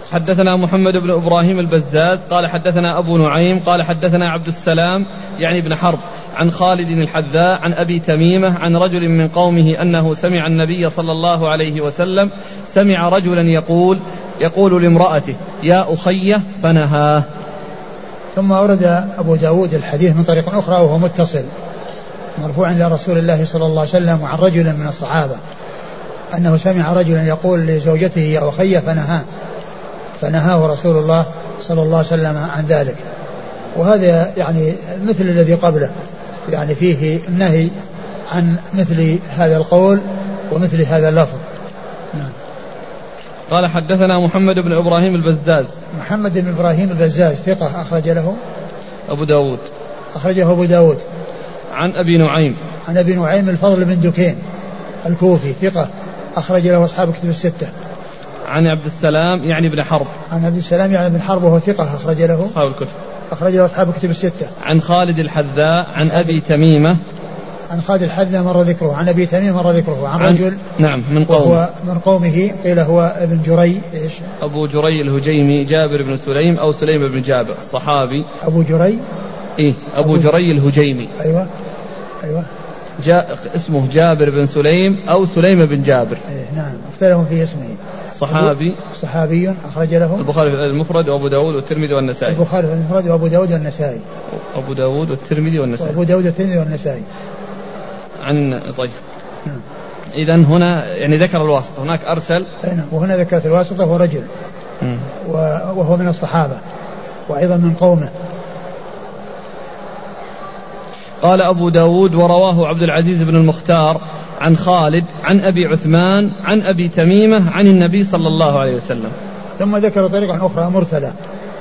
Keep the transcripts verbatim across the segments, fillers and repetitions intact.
حدثنا محمد بن إبراهيم البزاز قال حدثنا أبو نعيم قال حدثنا عبد السلام يعني بن حرب عن خالد الحذاء عن أبي تميمة عن رجل من قومه أنه سمع النبي صلى الله عليه وسلم سمع رجلا يقول يقول لامرأته يا أخي فنهاه. ثم أورد أبو داود الحديث من طريق أخرى وهو متصل مرفوعا إلى رسول الله صلى الله عليه وسلم وعن رجل من الصحابة أنه سمع رجلا يقول لزوجته يا أخي فنهاه فنهاه رسول الله صلى الله عليه وسلم عن ذلك. وهذا يعني مثل الذي قبله يعني فيه النهي عن مثل هذا القول ومثل هذا اللفظ. نعم. قال حدثنا محمد بن إبراهيم البزاز. محمد بن إبراهيم البزاز ثقة أخرج له أبو داود أخرجه أبو داود. عن أبي نعيم عن أبي نعيم الفضل بن دكين الكوفي ثقة أخرج له أصحاب كتب الستة. عن عبد السلام يعني ابن حرب عن عبد السلام يعني ابن حرب وهو ثقة أخرج له أصحاب الكتب أخرج له أصحاب كتب الستة. عن خالد الحذاء عن أبي تميمة عن خالد الحذاء مر ذكره عن أبي تميمة مر ذكره عن, عن رجل نعم من قومه وهو من قومه قيل هو ابن جري إيش أبو جري الهجيمي جابر بن سليم أو سليم بن جابر الصحابي. أبو جري إيه أبو, أبو جري الهجيمي. أيوة أيوة جاء اسمه جابر بن سليم أو سليم بن جابر. أيه نعم اختلفوا في اسمه. صحابي صحابي أخرج له البخاري المفرد وأبو داود والترمذي والنسائي. البخاري المفرد وأبو داود والنسائي. أبو داود والترمذي والنسائي. أبو داود والترمذي والنسائي. عن طيب نعم. إذن هنا يعني ذكر الواسطة هناك أرسل نعم وهنا ذكرت الواسطة هو رجل م. وهو من الصحابة وأيضا من قومه. قال أبو داود ورواه عبد العزيز بن المختار عن خالد عن أبي عثمان عن أبي تميمة عن النبي صلى الله عليه وسلم. ثم ذكر طريقة أخرى مرسلة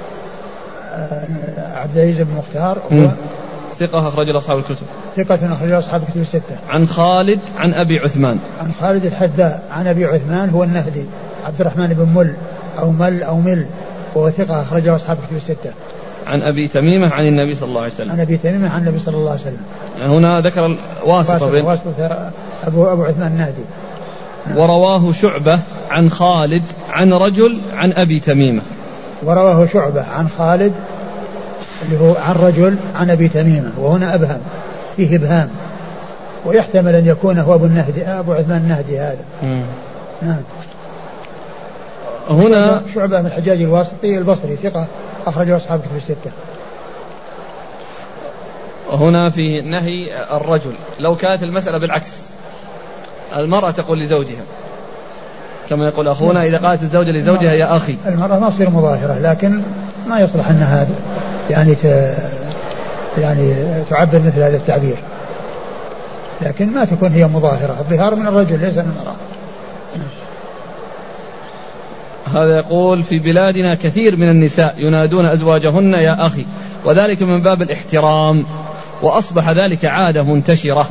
عبد العزيز بن المختار هو ثقة أخرج له أصحاب الكتب. ثقة أخرج له أصحاب الكتب الستة. عن خالد عن أبي عثمان عن خالد الحذاء عن أبي عثمان هو النهدي عبد الرحمن بن مل أو مل أو مل وهو ثقة أخرج له أصحاب الكتب الستة. عن أبي تميمة عن النبي صلى الله عليه وسلم. عن أبي تميمة عن النبي صلى الله عليه وسلم. هنا ذكر الواسطة بين واسطة أبو أبو عثمان النهدي. ورواه شعبة عن خالد عن رجل عن أبي تميمة. ورواه شعبة عن خالد اللي هو عن رجل عن أبي تميمة وهنا أبهم فيه إبهام ويحتمل أن يكون هو أبو النهدي أبو عثمان النهدي هذا. مم. نعم. هنا شعبة من الحجاج الواسطي البصري ثقة أخرجه أصحاب كتب الستة. هنا في نهي الرجل لو كانت المسألة بالعكس المرأة تقول لزوجها كما يقول أخونا إذا قالت الزوجة لزوجها يا أخي. المرأة ما تصير مظاهرة لكن ما يصلح أنها يعني ت... يعني تعبر مثل هذا التعبير لكن ما تكون هي مظاهرة. الظهار من الرجل ليس من المرأة. هذا يقول في بلادنا كثير من النساء ينادون أزواجهن يا أخي وذلك من باب الاحترام وأصبح ذلك عادة منتشرة.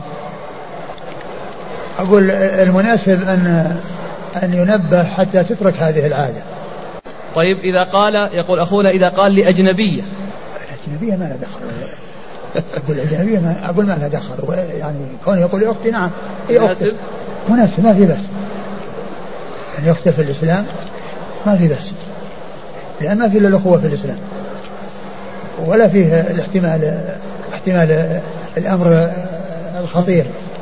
أقول المناسب أن أن ينبه حتى تترك هذه العادة. طيب إذا قال يقول أخونا إذا قال لأجنبية الأجنبية ما لها دخل. أقول الأجنبية ما أقول ما لها دخل يعني كون يقول أختي نعم إيه أختي مناسب ما في بس يعني أختي في الإسلام ما في بس لأن ما في إلا الأخوة في الإسلام ولا فيه الاحتمال احتمال الأمر الخطير